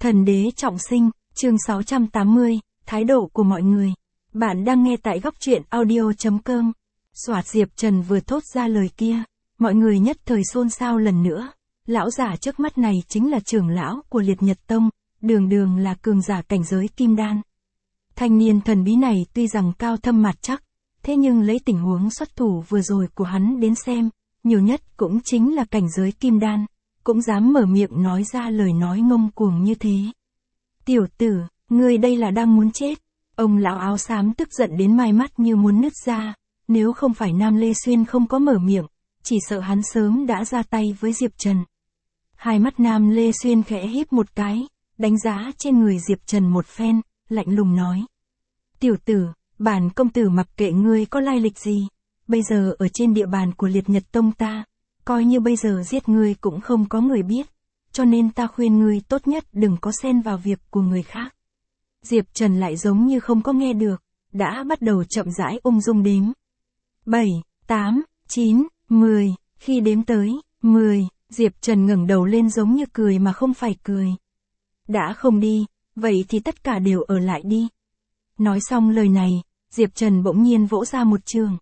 Thần đế trọng sinh, chương 680, thái độ của mọi người. Bạn đang nghe tại góc truyện audio.com. Soạt Diệp Trần vừa thốt ra lời kia, mọi người nhất thời xôn xao lần nữa. Lão giả trước mắt này chính là trưởng lão của Liệt Nhật Tông, đường đường là cường giả cảnh giới kim đan. Thanh niên thần bí này tuy rằng cao thâm mặt chắc, thế nhưng lấy tình huống xuất thủ vừa rồi của hắn đến xem, nhiều nhất cũng chính là cảnh giới kim đan, cũng dám mở miệng nói ra lời nói ngông cuồng như thế. Tiểu tử, ngươi đây là đang muốn chết. Ông lão áo xám tức giận đến mai mắt như muốn nứt ra, nếu không phải Nam Lê Xuyên không có mở miệng, chỉ sợ hắn sớm đã ra tay với Diệp Trần. Hai mắt Nam Lê Xuyên khẽ híp một cái, đánh giá trên người Diệp Trần một phen, lạnh lùng nói. Tiểu tử, bản công tử mặc kệ ngươi có lai lịch gì, bây giờ ở trên địa bàn của Liệt Nhật Tông ta, coi như bây giờ giết ngươi cũng không có người biết, cho nên ta khuyên ngươi tốt nhất đừng có xen vào việc của người khác. Diệp Trần lại giống như không có nghe được, đã bắt đầu chậm rãi ung dung đếm. 7, 8, 9, 10, khi đếm tới 10, Diệp Trần ngẩng đầu lên giống như cười mà không phải cười. Đã không đi, vậy thì tất cả đều ở lại đi. Nói xong lời này, Diệp Trần bỗng nhiên vỗ ra một trường.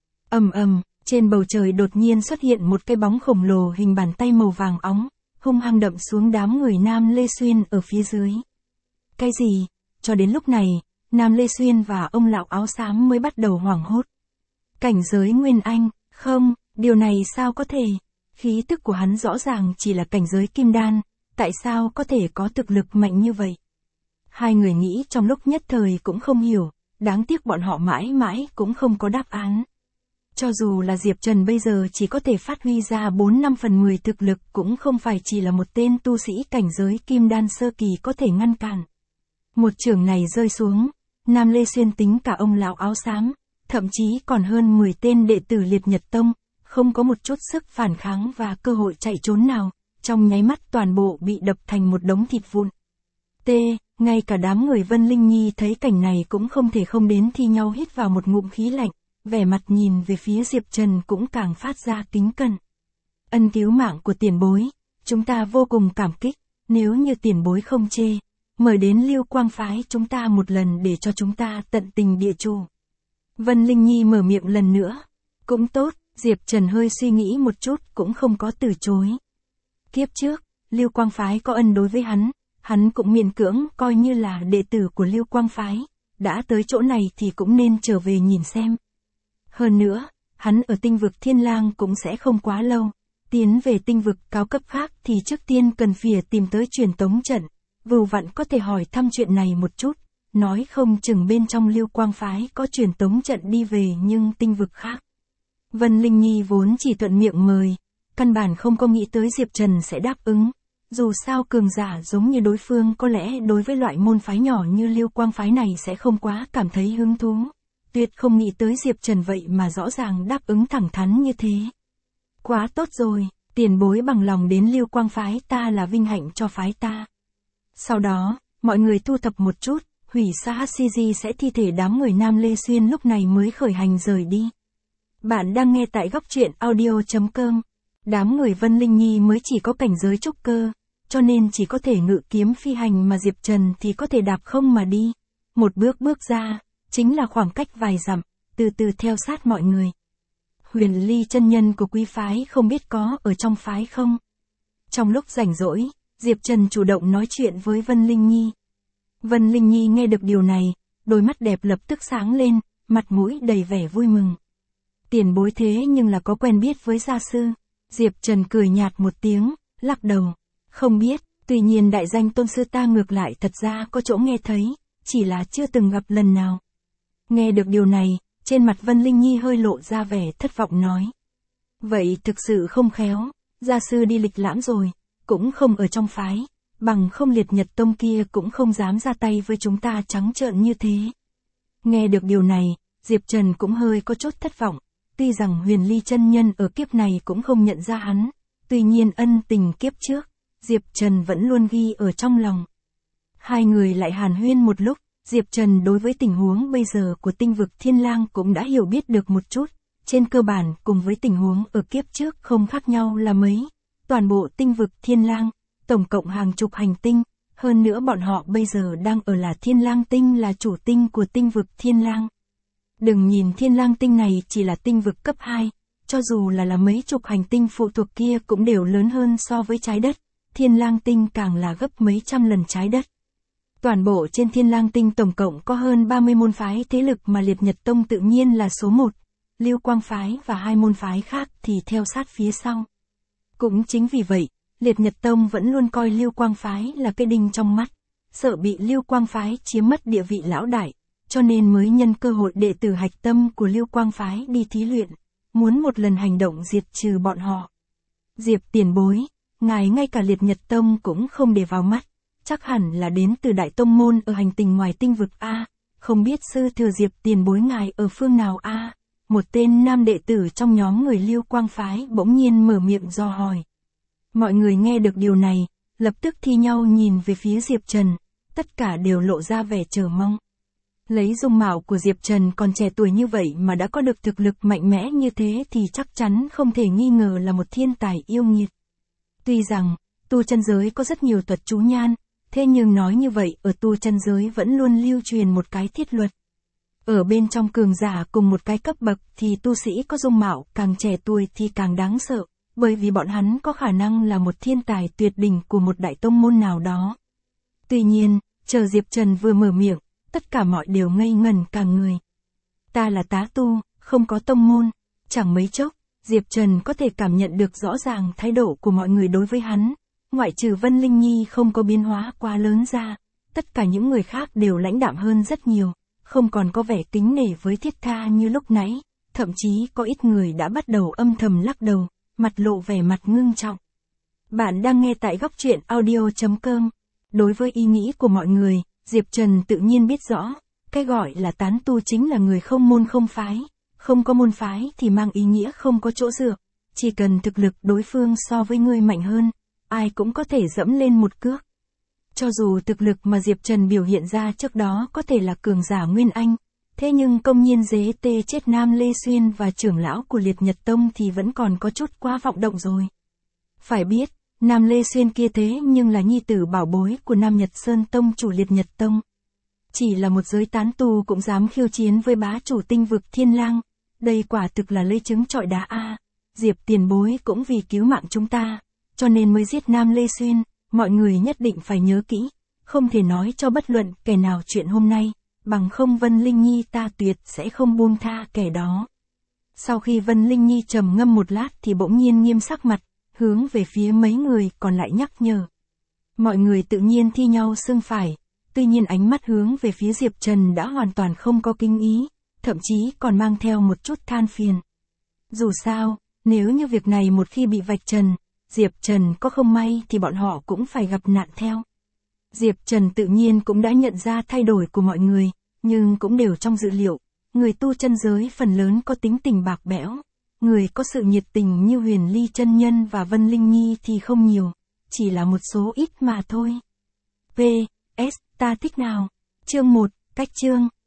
Ầm ầm, trên bầu trời đột nhiên xuất hiện một cái bóng khổng lồ hình bàn tay màu vàng óng, hung hăng đập xuống đám người Nam Lê Xuyên ở phía dưới. Cái gì? Cho đến lúc này, Nam Lê Xuyên và ông lão áo xám mới bắt đầu hoảng hốt. Cảnh giới Nguyên Anh, không, điều này sao có thể? Khí tức của hắn rõ ràng chỉ là cảnh giới kim đan, tại sao có thể có thực lực mạnh như vậy? Hai người nghĩ trong lúc nhất thời cũng không hiểu, đáng tiếc bọn họ mãi mãi cũng không có đáp án. Cho dù là Diệp Trần bây giờ chỉ có thể phát huy ra 4/5/10 thực lực cũng không phải chỉ là một tên tu sĩ cảnh giới kim đan sơ kỳ có thể ngăn cản. Một chưởng này rơi xuống, Nam Lê Xuyên tính cả ông lão áo xám, thậm chí còn hơn 10 tên đệ tử Liệt Nhật Tông, không có một chút sức phản kháng và cơ hội chạy trốn nào, trong nháy mắt toàn bộ bị đập thành một đống thịt vụn. Ngay cả đám người Vân Linh Nhi thấy cảnh này cũng không thể không đến thi nhau hít vào một ngụm khí lạnh, vẻ mặt nhìn về phía Diệp Trần cũng càng phát ra kính cẩn. Ân cứu mạng của tiền bối, chúng ta vô cùng cảm kích, nếu như tiền bối không chê, mời đến Lưu Quang Phái chúng ta một lần để cho chúng ta tận tình địa chủ. Vân Linh Nhi mở miệng lần nữa. Cũng tốt, Diệp Trần hơi suy nghĩ một chút cũng không có từ chối. Kiếp trước, Lưu Quang Phái có ân đối với hắn cũng miễn cưỡng coi như là đệ tử của Lưu Quang Phái, đã tới chỗ này thì cũng nên trở về nhìn xem. Hơn nữa, hắn ở tinh vực Thiên Lang cũng sẽ không quá lâu, tiến về tinh vực cao cấp khác thì trước tiên cần phải tìm tới truyền tống trận, vừa vặn có thể hỏi thăm chuyện này một chút, nói không chừng bên trong Lưu Quang Phái có truyền tống trận đi về nhưng tinh vực khác. Vân Linh Nhi vốn chỉ thuận miệng mời, căn bản không có nghĩ tới Diệp Trần sẽ đáp ứng. Dù sao cường giả giống như đối phương có lẽ đối với loại môn phái nhỏ như Lưu Quang Phái này sẽ không quá cảm thấy hứng thú. Tuyệt không nghĩ tới Diệp Trần vậy mà rõ ràng đáp ứng thẳng thắn như thế. Quá tốt rồi, tiền bối bằng lòng đến Lưu Quang Phái ta là vinh hạnh cho phái ta. Sau đó, mọi người thu thập một chút, hủy xa HCG sẽ thi thể đám người Nam Lê Xuyên lúc này mới khởi hành rời đi. Bạn đang nghe tại góc truyện audio.com. Đám người Vân Linh Nhi mới chỉ có cảnh giới trúc cơ, cho nên chỉ có thể ngự kiếm phi hành mà Diệp Trần thì có thể đạp không mà đi. Một bước ra, chính là khoảng cách vài dặm, từ từ theo sát mọi người. Huyền Ly chân nhân của quý phái không biết có ở trong phái không? Trong lúc rảnh rỗi, Diệp Trần chủ động nói chuyện với Vân Linh Nhi. Vân Linh Nhi nghe được điều này, đôi mắt đẹp lập tức sáng lên, mặt mũi đầy vẻ vui mừng. Tiền bối thế nhưng là có quen biết với gia sư. Diệp Trần cười nhạt một tiếng, lắc đầu. Không biết, tuy nhiên đại danh tôn sư ta ngược lại thật ra có chỗ nghe thấy, chỉ là chưa từng gặp lần nào. Nghe được điều này, trên mặt Vân Linh Nhi hơi lộ ra vẻ thất vọng nói. Vậy thực sự không khéo, gia sư đi lịch lãm rồi, cũng không ở trong phái, bằng không Liệt Nhật Tông kia cũng không dám ra tay với chúng ta trắng trợn như thế. Nghe được điều này, Diệp Trần cũng hơi có chút thất vọng, tuy rằng Huyền Ly chân nhân ở kiếp này cũng không nhận ra hắn, tuy nhiên ân tình kiếp trước, Diệp Trần vẫn luôn ghi ở trong lòng. Hai người lại hàn huyên một lúc, Diệp Trần đối với tình huống bây giờ của tinh vực Thiên Lang cũng đã hiểu biết được một chút, trên cơ bản cùng với tình huống ở kiếp trước không khác nhau là mấy. Toàn bộ tinh vực Thiên Lang, tổng cộng hàng chục hành tinh, Hơn nữa bọn họ bây giờ đang ở là Thiên Lang Tinh, là chủ tinh của tinh vực Thiên Lang. Đừng nhìn Thiên Lang Tinh này chỉ là tinh vực cấp 2, cho dù là mấy chục hành tinh phụ thuộc kia cũng đều lớn hơn so với trái đất, Thiên Lang Tinh càng là gấp mấy trăm lần trái đất. Toàn bộ trên Thiên Lang Tinh tổng cộng có hơn 30 môn phái thế lực mà Liệt Nhật Tông tự nhiên là số 1, Lưu Quang Phái và 2 môn phái khác thì theo sát phía sau. Cũng chính vì vậy, Liệt Nhật Tông vẫn luôn coi Lưu Quang Phái là cái đinh trong mắt, sợ bị Lưu Quang Phái chiếm mất địa vị lão đại, cho nên mới nhân cơ hội đệ tử hạch tâm của Lưu Quang Phái đi thí luyện, muốn một lần hành động diệt trừ bọn họ. Diệp tiền bối, ngài ngay cả Liệt Nhật Tông cũng không để vào mắt, chắc hẳn là đến từ Đại Tông Môn ở hành tinh ngoài tinh vực A, không biết sư thừa Diệp tiền bối ngài ở phương nào A. Một tên nam đệ tử trong nhóm người Lưu Quang Phái bỗng nhiên mở miệng dò hỏi. Mọi người nghe được điều này, lập tức thi nhau nhìn về phía Diệp Trần, tất cả đều lộ ra vẻ chờ mong. Lấy dung mạo của Diệp Trần còn trẻ tuổi như vậy mà đã có được thực lực mạnh mẽ như thế thì chắc chắn không thể nghi ngờ là một thiên tài yêu nghiệt. Tuy rằng, tu chân giới có rất nhiều thuật chú nhan, thế nhưng nói như vậy ở tu chân giới vẫn luôn lưu truyền một cái thiết luật. Ở bên trong cường giả cùng một cái cấp bậc thì tu sĩ có dung mạo càng trẻ tuổi thì càng đáng sợ, bởi vì bọn hắn có khả năng là một thiên tài tuyệt đỉnh của một đại tông môn nào đó. Tuy nhiên, chờ Diệp Trần vừa mở miệng, tất cả mọi đều ngây ngẩn cả người. Ta là tá tu, không có tông môn. Chẳng mấy chốc, Diệp Trần có thể cảm nhận được rõ ràng thái độ của mọi người đối với hắn. Ngoại trừ Vân Linh Nhi không có biến hóa quá lớn ra, tất cả những người khác đều lãnh đạm hơn rất nhiều, không còn có vẻ kính nể với Thiết Tha như lúc nãy, thậm chí có ít người đã bắt đầu âm thầm lắc đầu, mặt lộ vẻ mặt ngưng trọng. Bạn đang nghe tại góc truyện audio.com. Đối với ý nghĩ của mọi người, Diệp Trần tự nhiên biết rõ, cái gọi là tán tu chính là người không môn không phái, không có môn phái thì mang ý nghĩa không có chỗ dựa, chỉ cần thực lực đối phương so với ngươi mạnh hơn, ai cũng có thể dẫm lên một cước. Cho dù thực lực mà Diệp Trần biểu hiện ra trước đó có thể là cường giả Nguyên Anh, thế nhưng công nhiên dế tê chết Nam Lê Xuyên và trưởng lão của Liệt Nhật Tông thì vẫn còn có chút quá vọng động rồi. Phải biết, Nam Lê Xuyên kia thế nhưng là nhi tử bảo bối của Nam Nhật Sơn Tông chủ Liệt Nhật Tông. Chỉ là một giới tán tu cũng dám khiêu chiến với bá chủ tinh vực Thiên Lang, đây quả thực là lấy trứng trọi đá a. Diệp tiền bối cũng vì cứu mạng chúng ta, cho nên mới giết Nam Lê Xuyên, mọi người nhất định phải nhớ kỹ, không thể nói cho bất luận kẻ nào chuyện hôm nay, bằng không Vân Linh Nhi ta tuyệt sẽ không buông tha kẻ đó. Sau khi Vân Linh Nhi trầm ngâm một lát thì bỗng nhiên nghiêm sắc mặt, hướng về phía mấy người còn lại nhắc nhở. Mọi người tự nhiên thi nhau xưng phải, tuy nhiên ánh mắt hướng về phía Diệp Trần đã hoàn toàn không có kinh ý, thậm chí còn mang theo một chút than phiền. Dù sao, nếu như việc này một khi bị vạch trần, Diệp Trần có không may thì bọn họ cũng phải gặp nạn theo. Diệp Trần tự nhiên cũng đã nhận ra thay đổi của mọi người, nhưng cũng đều trong dự liệu, người tu chân giới phần lớn có tính tình bạc bẽo, người có sự nhiệt tình như Huyền Ly chân nhân và Vân Linh Nhi thì không nhiều, chỉ là một số ít mà thôi. PS, ta thích nào. Chương 1, cách chương.